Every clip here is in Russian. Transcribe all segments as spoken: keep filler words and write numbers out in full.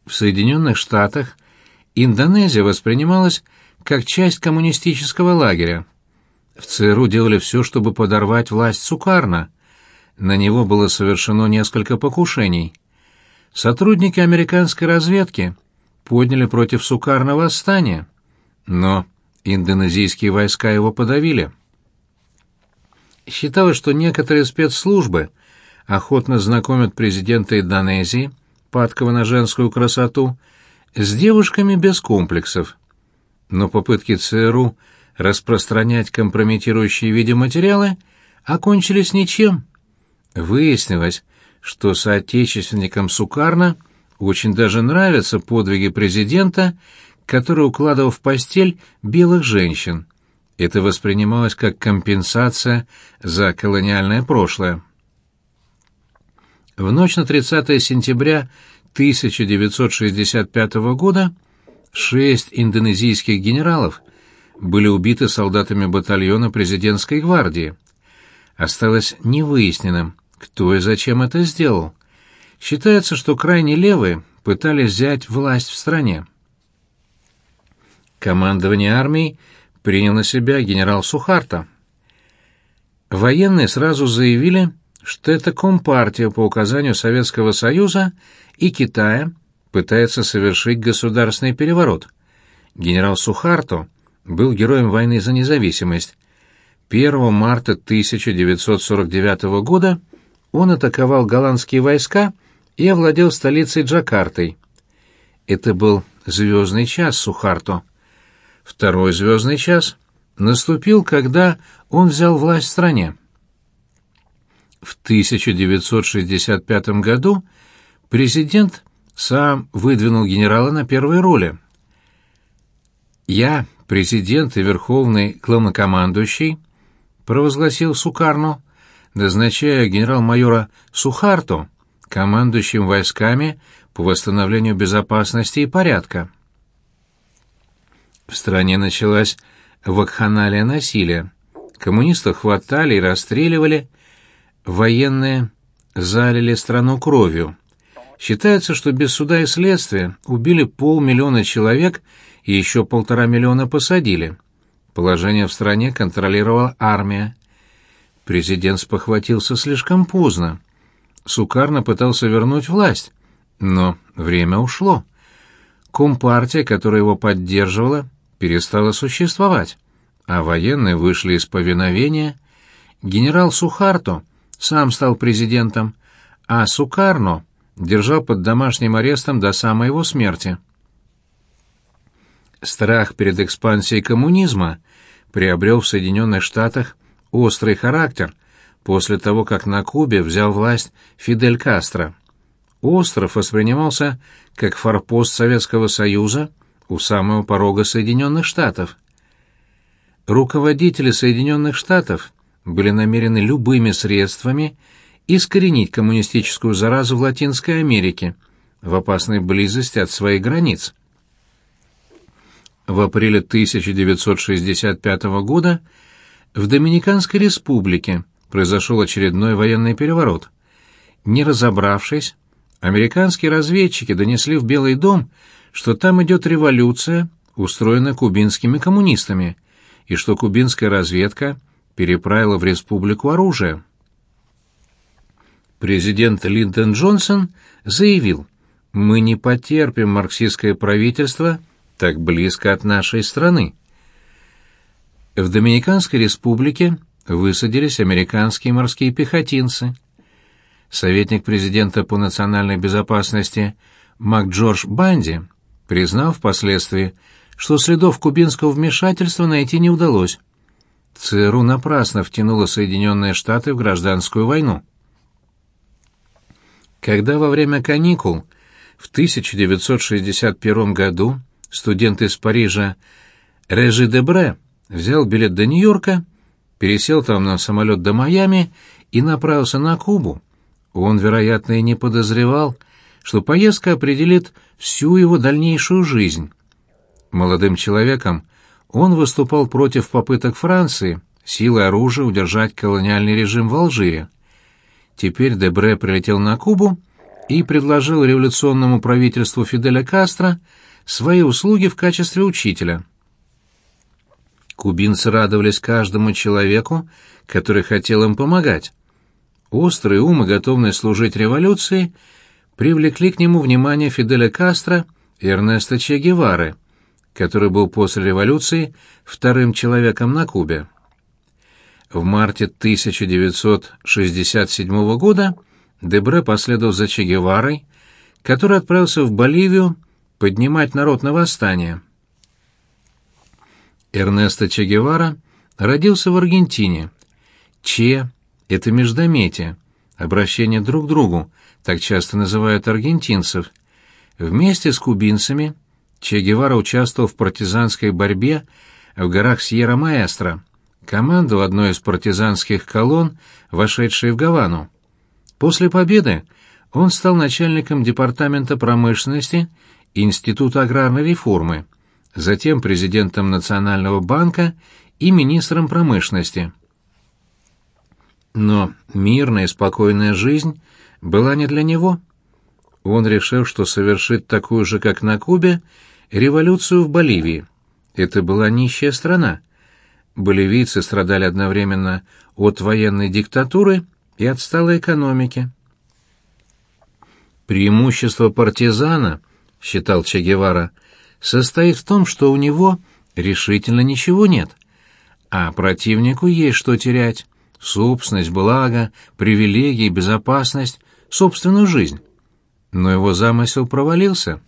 В Соединенных Штатах Индонезия воспринималась как часть коммунистического лагеря. В ЦРУ делали все, чтобы подорвать власть Сукарно. На него было совершено несколько покушений. Сотрудники американской разведки подняли против Сукарно восстание, но индонезийские войска его подавили. Считалось, что некоторые спецслужбы охотно знакомят президента Индонезии, падкого на женскую красоту, с девушками без комплексов. Но попытки ЦРУ распространять компрометирующие видеоматериалы окончились ничем. Выяснилось, что соотечественникам Сукарно очень даже нравятся подвиги президента, который укладывал в постель белых женщин. Это воспринималось как компенсация за колониальное прошлое. В ночь на тридцатое сентября тысяча девятьсот шестьдесят пятого года шесть индонезийских генералов были убиты солдатами батальона президентской гвардии. Осталось невыясненным, кто и зачем это сделал. Считается, что крайне левые пытались взять власть в стране. Командование армией принял на себя генерал Сухарто. Военные сразу заявили, что это Компартия по указанию Советского Союза и Китая пытается совершить государственный переворот. Генерал Сухарто был героем войны за независимость. первого марта тысяча девятьсот сорок девятого года он атаковал голландские войска и овладел столицей Джакартой. Это был звездный час Сухарто. Второй звездный час наступил, когда он взял власть в стране. В тысяча девятьсот шестьдесят пятом году президент сам выдвинул генерала на первые роли. «Я, президент и верховный главнокомандующий», — провозгласил Сукарно, назначая генерал-майора Сухарто командующим войсками по восстановлению безопасности и порядка. В стране началась вакханалия насилия. Коммунистов хватали и расстреливали, военные залили страну кровью. Считается, что без суда и следствия убили полмиллиона человек и еще полтора миллиона посадили. Положение в стране контролировала армия. Президент спохватился слишком поздно. Сукарно пытался вернуть власть, но время ушло. Компартия, которая его поддерживала, перестала существовать, а военные вышли из повиновения. Генерал Сухарто сам стал президентом, а Сукарно держал под домашним арестом до самой его смерти. Страх перед экспансией коммунизма приобрел в Соединенных Штатах острый характер после того, как на Кубе взял власть Фидель Кастро. Остров воспринимался как форпост Советского Союза у самого порога Соединенных Штатов. Руководители Соединенных Штатов были намерены любыми средствами искоренить коммунистическую заразу в Латинской Америке в опасной близости от своих границ. В апреле тысяча девятьсот шестьдесят пятого года в Доминиканской республике произошел очередной военный переворот. Не разобравшись, американские разведчики донесли в Белый дом, что там идет революция, устроенная кубинскими коммунистами, и что кубинская разведка переправила в республику оружие. Президент Линдон Джонсон заявил: «Мы не потерпим марксистское правительство так близко от нашей страны». В Доминиканской республике высадились американские морские пехотинцы. Советник президента по национальной безопасности МакДжордж Банди признал впоследствии, что следов кубинского вмешательства найти не удалось. ЦРУ напрасно втянуло Соединенные Штаты в гражданскую войну. Когда во время каникул в тысяча девятьсот шестьдесят первом году студент из Парижа Режи Дебре взял билет до Нью-Йорка, пересел там на самолет до Майами и направился на Кубу, он, вероятно, и не подозревал, что поездка определит всю его дальнейшую жизнь. Молодым человеком он выступал против попыток Франции силой оружия удержать колониальный режим в Алжире. Теперь Дебре прилетел на Кубу и предложил революционному правительству Фиделя Кастро свои услуги в качестве учителя. Кубинцы радовались каждому человеку, который хотел им помогать. Острый ум и готовность служить революции привлекли к нему внимание Фиделя Кастро и Эрнеста Че Гевары, который был после революции вторым человеком на Кубе. В марте тысяча девятьсот шестьдесят седьмого года Дебре последовал за Че Геварой, который отправился в Боливию поднимать народ на восстание. Эрнесто Че Гевара родился в Аргентине. Че — это междометие, обращение друг к другу, так часто называют аргентинцев. Вместе с кубинцами Че Гевара участвовал в партизанской борьбе в горах Сьерра-Маэстро, командовал одной из партизанских колонн, вошедшей в Гавану. После победы он стал начальником департамента промышленности Института аграрной реформы, затем президентом Национального банка и министром промышленности. Но мирная и спокойная жизнь была не для него. Он решил, что совершит такую же, как на Кубе, революцию в Боливии. Это была нищая страна. Боливийцы страдали одновременно от военной диктатуры и отсталой экономики. Преимущество партизана, считал Че Гевара, состоит в том, что у него решительно ничего нет, а противнику есть что терять: собственность, благо, привилегии, безопасность, собственную жизнь. Но его замысел провалился.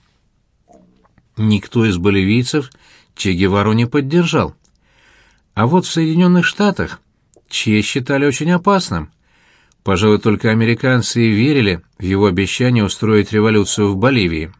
Никто из боливийцев Че Гевару не поддержал. А вот в Соединенных Штатах Че считали очень опасным. Пожалуй, только американцы и верили в его обещание устроить революцию в Боливии.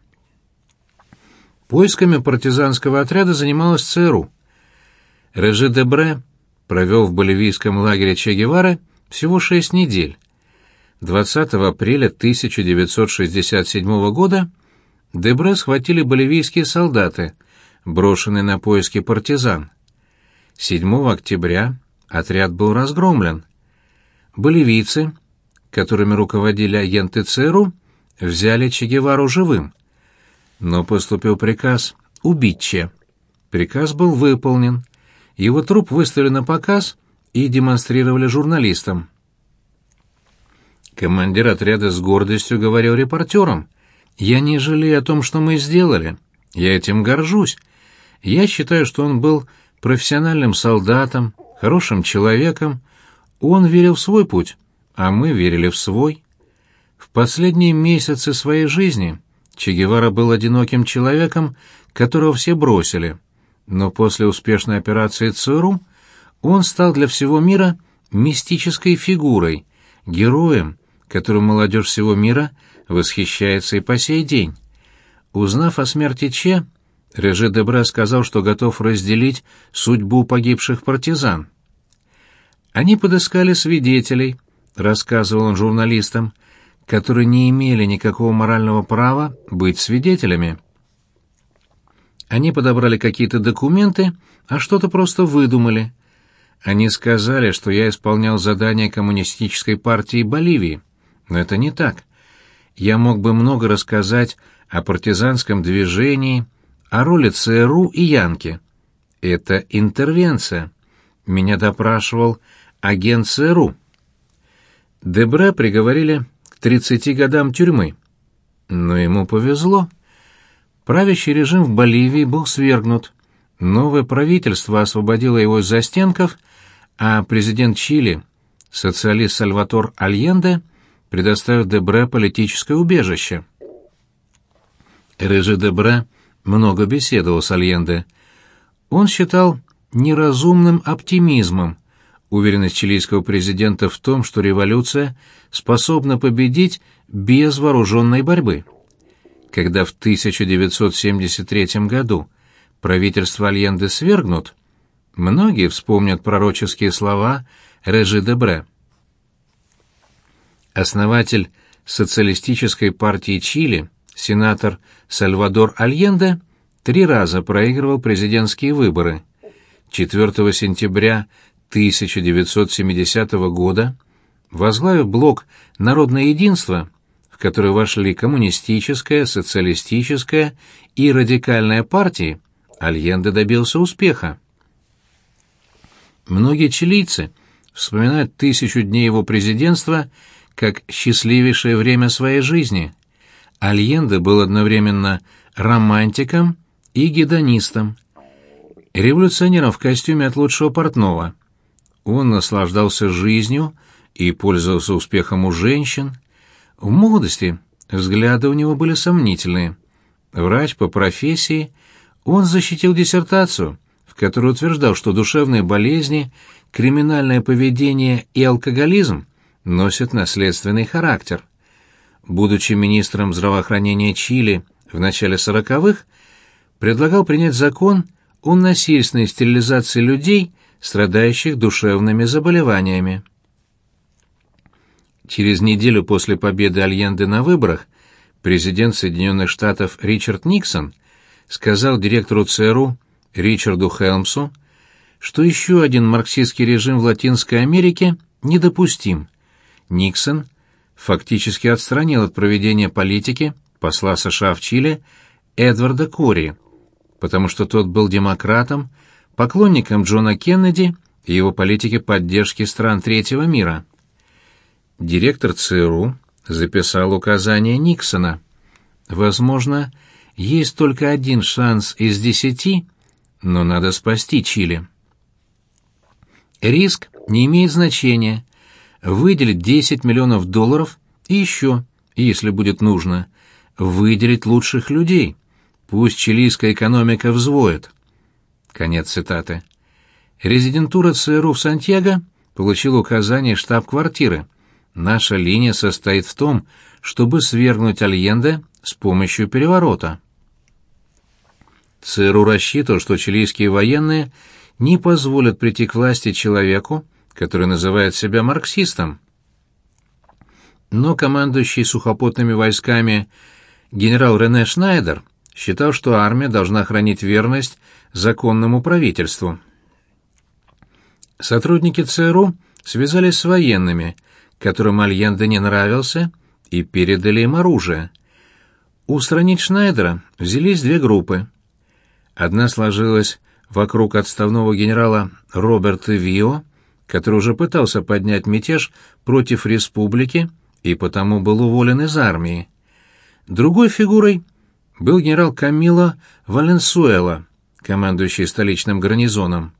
Поисками партизанского отряда занималась ЦРУ. Реже Дебре провел в боливийском лагере Че Гевары всего шесть недель. двадцатого апреля тысяча девятьсот шестьдесят седьмого года Дебре схватили боливийские солдаты, брошенные на поиски партизан. седьмого октября отряд был разгромлен. Боливийцы, которыми руководили агенты ЦРУ, взяли Че Гевару живым. Но поступил приказ убить Че. Приказ был выполнен. Его труп выставили на показ и демонстрировали журналистам. Командир отряда с гордостью говорил репортерам: «Я не жалею о том, что мы сделали. Я этим горжусь. Я считаю, что он был профессиональным солдатом, хорошим человеком. Он верил в свой путь, а мы верили в свой». В последние месяцы своей жизни Че Гевара был одиноким человеком, которого все бросили. Но после успешной операции ЦРУ он стал для всего мира мистической фигурой, героем, которым молодежь всего мира восхищается и по сей день. Узнав о смерти Че, Реже Дебре сказал, что готов разделить судьбу погибших партизан. «Они подыскали свидетелей», — рассказывал он журналистам, которые не имели никакого морального права быть свидетелями. Они подобрали какие-то документы, а что-то просто выдумали. Они сказали, что я исполнял задания Коммунистической партии Боливии. Но это не так. Я мог бы много рассказать о партизанском движении, о роли ЦРУ и Янки. Это интервенция. Меня допрашивал агент ЦРУ. Дебре приговорили к тридцати годам тюрьмы. Но ему повезло. Правящий режим в Боливии был свергнут. Новое правительство освободило его из застенков, а президент Чили, социалист Сальвадор Альенде, предоставил Дебре политическое убежище. Реже Дебре много беседовал с Альенде. Он считал неразумным оптимизмом уверенность чилийского президента в том, что революция способна победить без вооруженной борьбы. Когда в тысяча девятьсот семьдесят третьем году правительство Альенде свергнут, многие вспомнят пророческие слова Реже Дебре. Основатель социалистической партии Чили, сенатор Сальвадор Альенде, три раза проигрывал президентские выборы. четвёртого сентября тысяча девятьсот семидесятого года, возглавив блок «Народное единство», в которую вошли коммунистическая, социалистическая и радикальная партии, Альенде добился успеха. Многие чилийцы вспоминают тысячу дней его президентства как счастливейшее время своей жизни. Альенде был одновременно романтиком и гедонистом, революционером в костюме от лучшего портного. Он наслаждался жизнью и пользовался успехом у женщин. В молодости взгляды у него были сомнительные. Врач по профессии, он защитил диссертацию, в которой утверждал, что душевные болезни, криминальное поведение и алкоголизм носят наследственный характер. Будучи министром здравоохранения Чили в начале сороковых, предлагал принять закон о насильственной стерилизации людей, страдающих душевными заболеваниями. Через неделю после победы Альенде на выборах президент Соединенных Штатов Ричард Никсон сказал директору ЦРУ Ричарду Хелмсу, что еще один марксистский режим в Латинской Америке недопустим. Никсон фактически отстранил от проведения политики посла США в Чили Эдварда Кори, потому что тот был демократом, поклонником Джона Кеннеди и его политики поддержки стран третьего мира. Директор ЦРУ записал указания Никсона. Возможно, есть только один шанс из десяти, но надо спасти Чили. Риск не имеет значения. Выделить десять миллионов долларов и еще, если будет нужно, выделить лучших людей. Пусть чилийская экономика взвоет. Конец цитаты. Резидентура ЦРУ в Сантьяго получила указание штаб-квартиры. Наша линия состоит в том, чтобы свергнуть Альенде с помощью переворота. ЦРУ рассчитывал, что чилийские военные не позволят прийти к власти человеку, который называет себя марксистом. Но командующий сухопутными войсками генерал Рене Шнайдер считал, что армия должна хранить верность законному правительству. Сотрудники ЦРУ связались с военными, которым Альенде не нравился, и передали им оружие. Устранить Шнайдера взялись две группы. Одна сложилась вокруг отставного генерала Роберта Вио, который уже пытался поднять мятеж против республики и потому был уволен из армии. Другой фигурой был генерал Камило Валенсуэла, командующий столичным гарнизоном.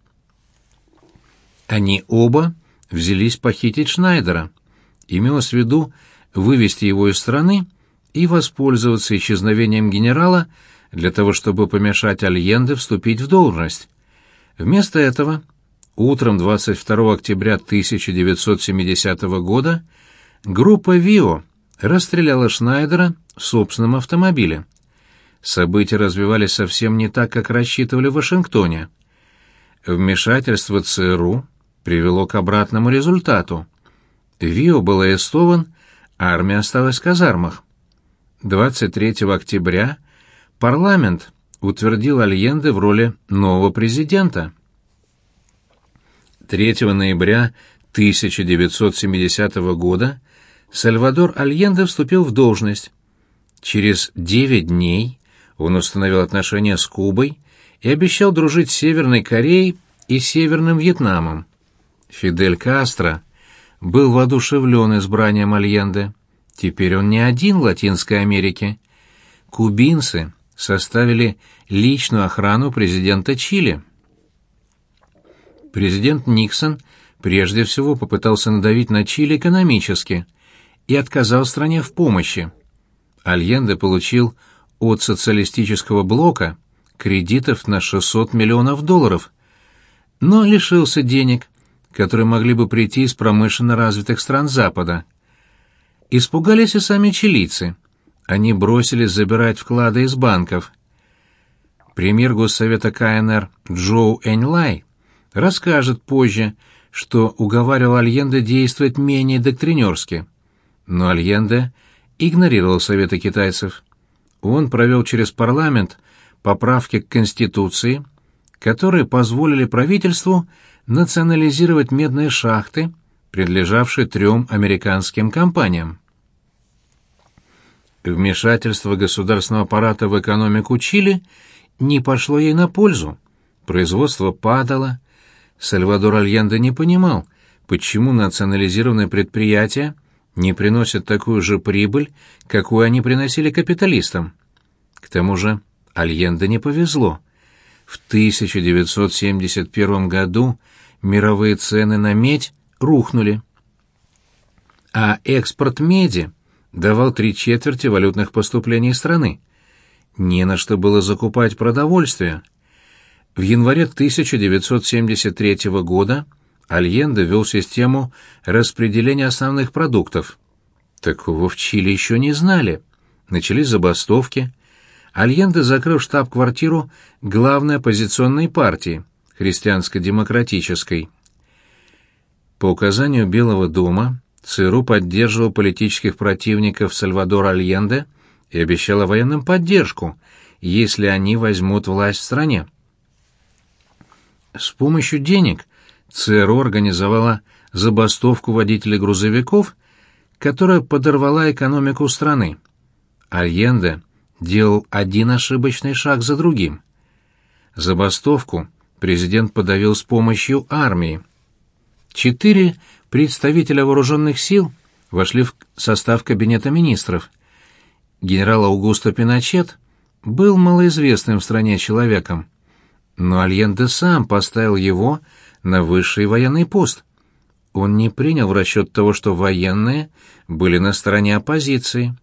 Они оба взялись похитить Шнайдера. Имелось в виду вывести его из страны и воспользоваться исчезновением генерала для того, чтобы помешать Альенде вступить в должность. Вместо этого утром двадцать второго октября тысяча девятьсот семидесятого года группа Вио расстреляла Шнайдера в собственном автомобиле. События развивались совсем не так, как рассчитывали в Вашингтоне. Вмешательство ЦРУ привело к обратному результату. Вио был арестован, а армия осталась в казармах. двадцать третьего октября парламент утвердил Альенде в роли нового президента. третьего ноября тысяча девятьсот семидесятого года Сальвадор Альенде вступил в должность. Через девять дней он установил отношения с Кубой и обещал дружить с Северной Кореей и Северным Вьетнамом. Фидель Кастро был воодушевлен избранием Альенде. Теперь он не один в Латинской Америке. Кубинцы составили личную охрану президента Чили. Президент Никсон прежде всего попытался надавить на Чили экономически и отказал стране в помощи. Альенде получил от социалистического блока кредитов на шестьсот миллионов долларов, но лишился денег, которые могли бы прийти из промышленно развитых стран Запада. Испугались и сами чилийцы. Они бросились забирать вклады из банков. Премьер Госсовета КНР Джоу Эньлай расскажет позже, что уговаривал Альенде действовать менее доктринерски. Но Альенде игнорировал советы китайцев. Он провел через парламент поправки к Конституции, которые позволили правительству национализировать медные шахты, принадлежавшие трем американским компаниям. Вмешательство государственного аппарата в экономику Чили не пошло ей на пользу. Производство падало. Сальвадор Альенде не понимал, почему национализированные предприятия не приносят такую же прибыль, какую они приносили капиталистам. К тому же Альенде не повезло. В тысяча девятьсот семьдесят первом году мировые цены на медь рухнули, а экспорт меди давал три четверти валютных поступлений страны. Не на что было закупать продовольствие. В январе тысяча девятьсот семьдесят третьего года Альенде ввел систему распределения основных продуктов. Такого в Чили еще не знали. Начались забастовки. Альенде закрыл штаб-квартиру главной оппозиционной партии, христианско-демократической. По указанию Белого дома ЦРУ поддерживал политических противников Сальвадора Альенде и обещала военным поддержку, если они возьмут власть в стране. С помощью денег ЦРУ организовала забастовку водителей грузовиков, которая подорвала экономику страны. Альенде делал один ошибочный шаг за другим. Забастовку президент подавил с помощью армии. Четыре представителя вооруженных сил вошли в состав Кабинета министров. Генерал Аугусто Пиночет был малоизвестным в стране человеком, но Альенде сам поставил его на высший военный пост. Он не принял в расчет того, что военные были на стороне оппозиции.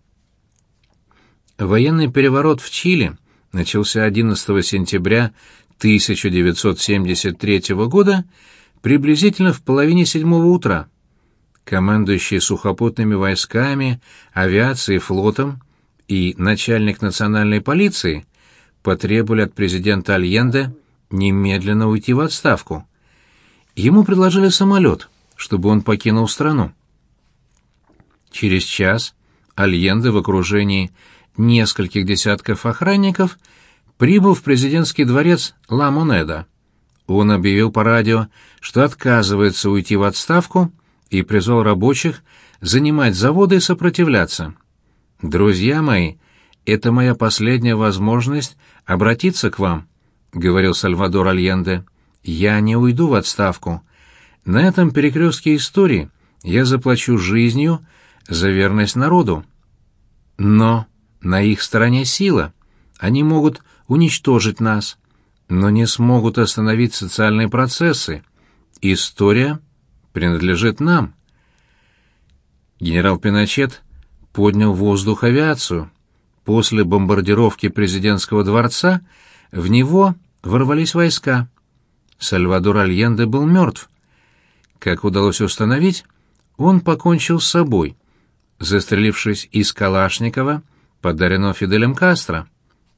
Военный переворот в Чили начался одиннадцатого сентября тысяча девятьсот семьдесят третьего года приблизительно в половине седьмого утра. Командующий сухопутными войсками, авиацией, флотом и начальник национальной полиции потребовали от президента Альенде немедленно уйти в отставку. Ему предложили самолет, чтобы он покинул страну. Через час Альенде в окружении нескольких десятков охранников прибыл в президентский дворец Ла Монеда. Он объявил по радио, что отказывается уйти в отставку, и призвал рабочих занимать заводы и сопротивляться. «Друзья мои, это моя последняя возможность обратиться к вам», — говорил Сальвадор Альенде. «Я не уйду в отставку. На этом перекрестке истории я заплачу жизнью за верность народу. Но на их стороне сила. Они могут уничтожить нас, но не смогут остановить социальные процессы. История принадлежит нам». Генерал Пиночет поднял в воздух авиацию. После бомбардировки президентского дворца в него ворвались войска. Сальвадор Альенде был мертв. Как удалось установить, он покончил с собой, застрелившись из Калашникова, подаренного Фиделем Кастро.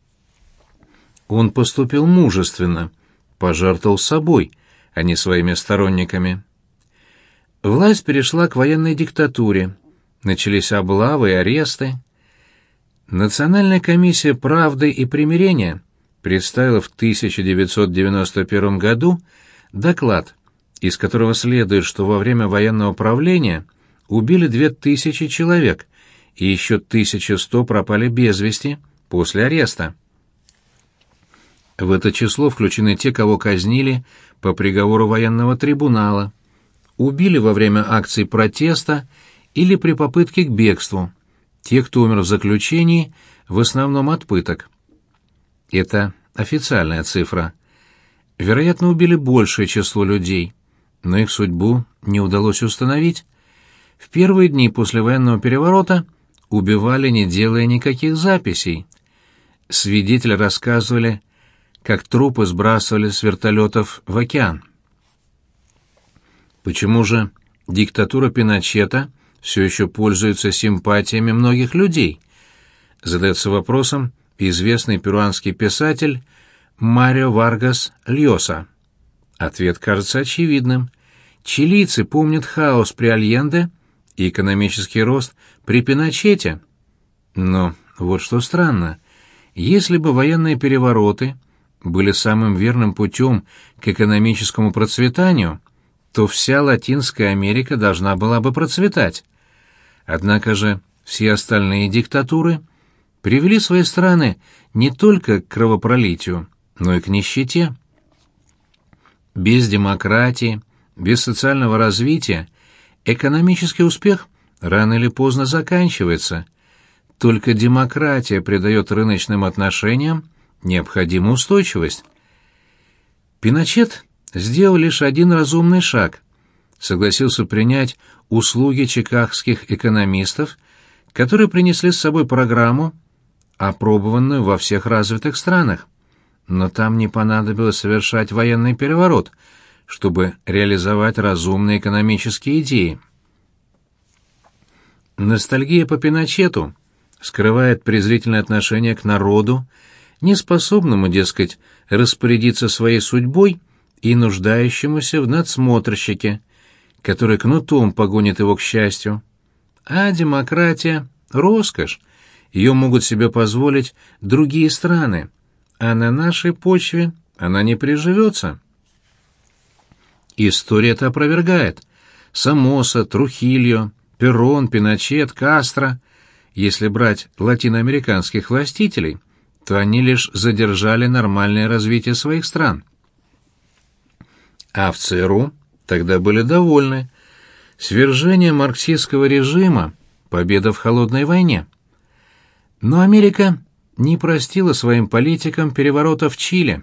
Он поступил мужественно, пожертвовал собой, а не своими сторонниками. Власть перешла к военной диктатуре, начались облавы и аресты. Национальная комиссия правды и примирения представила в тысяча девятьсот девяносто первом году доклад, из которого следует, что во время военного правления убили две тысячи человек и еще тысяча сто пропали без вести после ареста. В это число включены те, кого казнили по приговору военного трибунала, убили во время акций протеста или при попытке к бегству, те, кто умер в заключении, в основном от пыток. Это официальная цифра. Вероятно, убили большее число людей, но их судьбу не удалось установить. В первые дни после военного переворота убивали, не делая никаких записей. Свидетели рассказывали, как трупы сбрасывали с вертолетов в океан. Почему же диктатура Пиночета все еще пользуется симпатиями многих людей? Задается вопросом известный перуанский писатель Марио Варгас Льоса. Ответ кажется очевидным. Чилийцы помнят хаос при Альенде и экономический рост при Пиночете. Но вот что странно. Если бы военные перевороты были самым верным путем к экономическому процветанию, то вся Латинская Америка должна была бы процветать. Однако же все остальные диктатуры привели свои страны не только к кровопролитию, но и к нищете. Без демократии, без социального развития экономический успех рано или поздно заканчивается. Только демократия придает рыночным отношениям необходимую устойчивость. Пиночет сделал лишь один разумный шаг. Согласился принять услуги чикагских экономистов, которые принесли с собой программу, опробованную во всех развитых странах. Но там не понадобилось совершать военный переворот, чтобы реализовать разумные экономические идеи. Ностальгия по Пиночету скрывает презрительное отношение к народу, неспособному, дескать, распорядиться своей судьбой и нуждающемуся в надсмотрщике, который кнутом погонит его к счастью. А демократия — роскошь, ее могут себе позволить другие страны, а на нашей почве она не приживется. История это опровергает. Сомоса, Трухильо, Перрон, Пиночет, Кастро. Если брать латиноамериканских властителей, то они лишь задержали нормальное развитие своих стран. А в ЦРУ тогда были довольны. Свержение марксистского режима, победа в холодной войне. Но Америка не простила своим политикам переворота в Чили.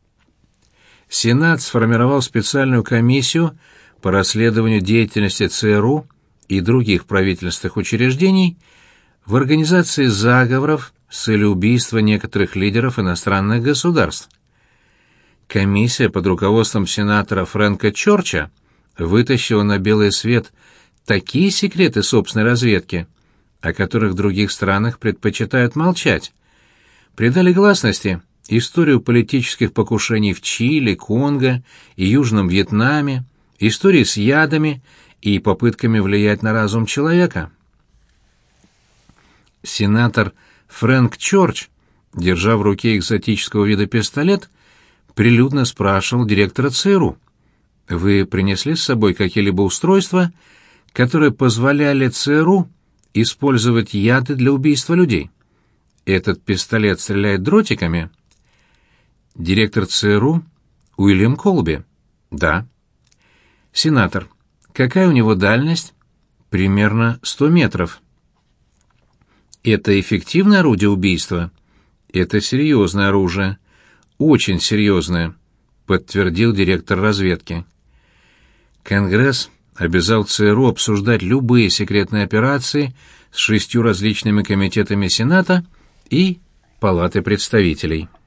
Сенат сформировал специальную комиссию по расследованию деятельности ЦРУ и других правительственных учреждений в организации заговоров с целью убийства некоторых лидеров иностранных государств. Комиссия под руководством сенатора Фрэнка Чорча вытащила на белый свет такие секреты собственной разведки, о которых в других странах предпочитают молчать, придали гласности историю политических покушений в Чили, Конго и Южном Вьетнаме, истории с ядами и попытками влиять на разум человека. Сенатор Фрэнк Чорч, держа в руке экзотического вида пистолет, прилюдно спрашивал директора ЦРУ: «Вы принесли с собой какие-либо устройства, которые позволяли ЦРУ использовать яды для убийства людей? Этот пистолет стреляет дротиками?» Директор ЦРУ Уильям Колби: «Да». Сенатор: «Какая у него дальность?» «Примерно сто метров». «Это эффективное орудие убийства?» «Это серьезное оружие. Очень серьезное», — подтвердил директор разведки. Конгресс обязал ЦРУ обсуждать любые секретные операции с шестью различными комитетами Сената и Палатой представителей.